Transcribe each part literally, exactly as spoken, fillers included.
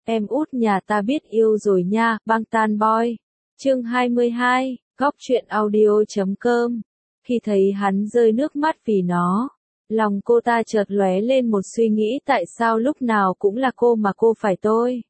Em út nhà ta biết yêu rồi nha, Bangtan Boy. Chương hai mươi hai, góc truyện audio chấm com. Khi thấy hắn rơi nước mắt vì nó, lòng cô ta chợt lóe lên một suy nghĩ, tại sao lúc nào cũng là cô mà cô phải tôi.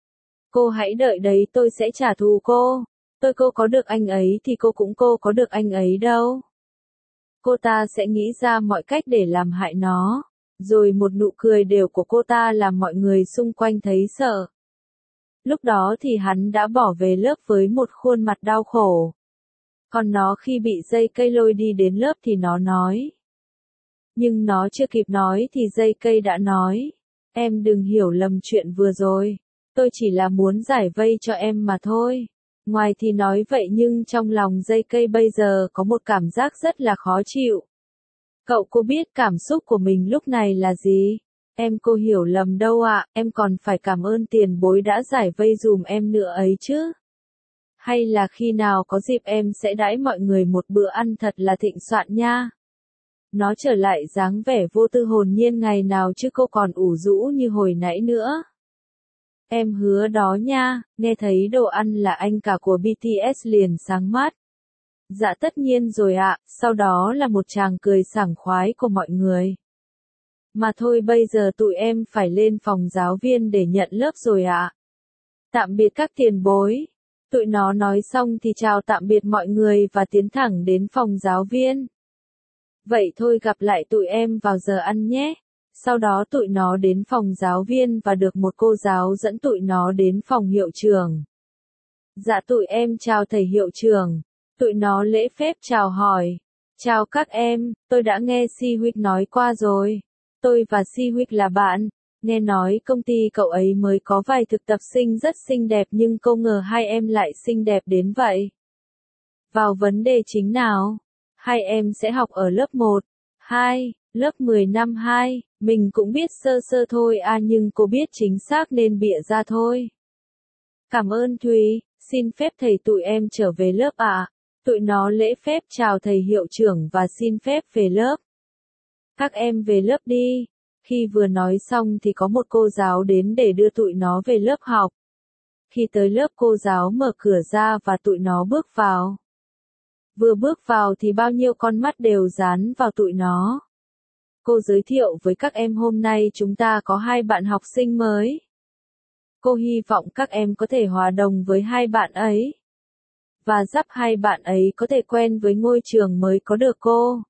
Cô hãy đợi đấy, tôi sẽ trả thù cô. Tôi cô có được anh ấy thì cô cũng cô có được anh ấy đâu. Cô ta sẽ nghĩ ra mọi cách để làm hại nó. Rồi một nụ cười đều của cô ta làm mọi người xung quanh thấy sợ. Lúc đó thì hắn đã bỏ về lớp với một khuôn mặt đau khổ. Còn nó khi bị dây cây lôi đi đến lớp thì nó nói. Nhưng nó chưa kịp nói thì dây cây đã nói. Em đừng hiểu lầm chuyện vừa rồi. Tôi chỉ là muốn giải vây cho em mà thôi. Ngoài thì nói vậy nhưng trong lòng dây cây bây giờ có một cảm giác rất là khó chịu. Cậu cô biết cảm xúc của mình lúc này là gì? Em cô hiểu lầm đâu ạ, à, em còn phải cảm ơn tiền bối đã giải vây dùm em nữa ấy chứ. Hay là khi nào có dịp em sẽ đãi mọi người một bữa ăn thật là thịnh soạn nha. Nó trở lại dáng vẻ vô tư hồn nhiên ngày nào chứ cô còn ủ rũ như hồi nãy nữa. Em hứa đó nha, nghe thấy đồ ăn là anh cả của bê tê ét liền sáng mắt. Dạ tất nhiên rồi ạ, sau đó là một tràng cười sảng khoái của mọi người. Mà thôi bây giờ tụi em phải lên phòng giáo viên để nhận lớp rồi ạ. Tạm biệt các tiền bối. Tụi nó nói xong thì chào tạm biệt mọi người và tiến thẳng đến phòng giáo viên. Vậy thôi gặp lại tụi em vào giờ ăn nhé. Sau đó tụi nó đến phòng giáo viên và được một cô giáo dẫn tụi nó đến phòng hiệu trưởng. Dạ tụi em chào thầy hiệu trưởng. Tụi nó lễ phép chào hỏi. Chào các em, tôi đã nghe Si Huynh nói qua rồi. Tôi và Si Huynh là bạn. Nghe nói công ty cậu ấy mới có vài thực tập sinh rất xinh đẹp nhưng không ngờ hai em lại xinh đẹp đến vậy. Vào vấn đề chính nào. Hai em sẽ học ở lớp một, hai, lớp mười năm hai. Mình cũng biết sơ sơ thôi à nhưng cô biết chính xác nên bịa ra thôi. Cảm ơn Thùy, xin phép thầy tụi em trở về lớp ạ. À. Tụi nó lễ phép chào thầy hiệu trưởng và xin phép về lớp. Các em về lớp đi. Khi vừa nói xong thì có một cô giáo đến để đưa tụi nó về lớp học. Khi tới lớp cô giáo mở cửa ra và tụi nó bước vào. Vừa bước vào thì bao nhiêu con mắt đều dán vào tụi nó. Cô giới thiệu với các em hôm nay chúng ta có hai bạn học sinh mới. Cô hy vọng các em có thể hòa đồng với hai bạn ấy. Và giúp hai bạn ấy có thể quen với ngôi trường mới có được cô.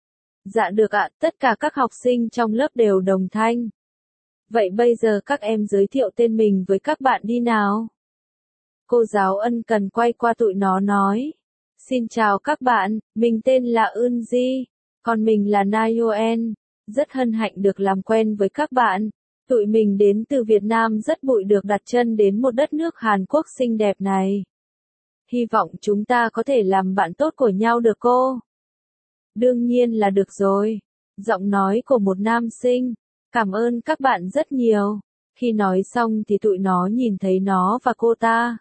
Dạ được ạ, tất cả các học sinh trong lớp đều đồng thanh. Vậy bây giờ các em giới thiệu tên mình với các bạn đi nào. Cô giáo ân cần quay qua tụi nó nói. Xin chào các bạn, mình tên là Eunji, còn mình là Nayoen. Rất hân hạnh được làm quen với các bạn. Tụi mình đến từ Việt Nam rất vui được đặt chân đến một đất nước Hàn Quốc xinh đẹp này. Hy vọng chúng ta có thể làm bạn tốt của nhau được cô. Đương nhiên là được rồi. Giọng nói của một nam sinh. Cảm ơn các bạn rất nhiều. Khi nói xong thì tụi nó nhìn thấy nó và cô ta.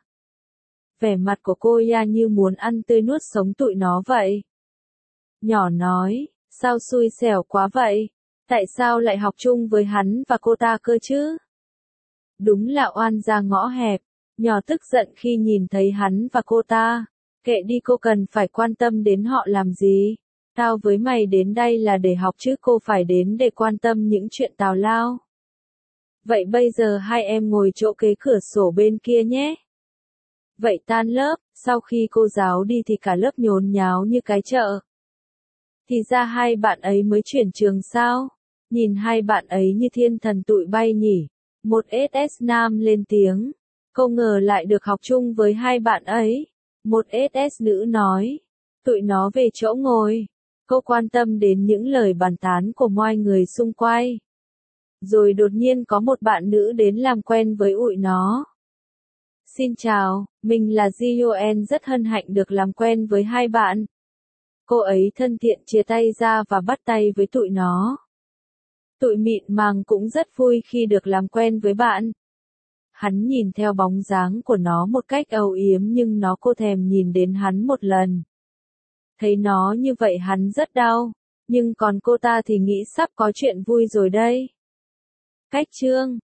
Vẻ mặt của cô ya như muốn ăn tươi nuốt sống tụi nó vậy. Nhỏ nói, sao xui xẻo quá vậy? Tại sao lại học chung với hắn và cô ta cơ chứ? Đúng là oan gia ngõ hẹp. Nhỏ tức giận khi nhìn thấy hắn và cô ta. Kệ đi, cô cần phải quan tâm đến họ làm gì? Tao với mày đến đây là để học chứ cô phải đến để quan tâm những chuyện tào lao. Vậy bây giờ hai em ngồi chỗ kế cửa sổ bên kia nhé. Vậy tan lớp, sau khi cô giáo đi thì cả lớp nhốn nháo như cái chợ. Thì ra hai bạn ấy mới chuyển trường sao? Nhìn hai bạn ấy như thiên thần tụi bay nhỉ. Một ét ét nam lên tiếng. Không ngờ lại được học chung với hai bạn ấy. Một ét ét nữ nói. Tụi nó về chỗ ngồi. Cô quan tâm đến những lời bàn tán của mọi người xung quanh. Rồi đột nhiên có một bạn nữ đến làm quen với ụi nó. Xin chào, mình là Ji-yoen, rất hân hạnh được làm quen với hai bạn. Cô ấy thân thiện chia tay ra và bắt tay với tụi nó. Tụi mịn màng cũng rất vui khi được làm quen với bạn. Hắn nhìn theo bóng dáng của nó một cách âu yếm nhưng nó cô thèm nhìn đến hắn một lần. Thấy nó như vậy hắn rất đau, nhưng còn cô ta thì nghĩ sắp có chuyện vui rồi đây. Cách chương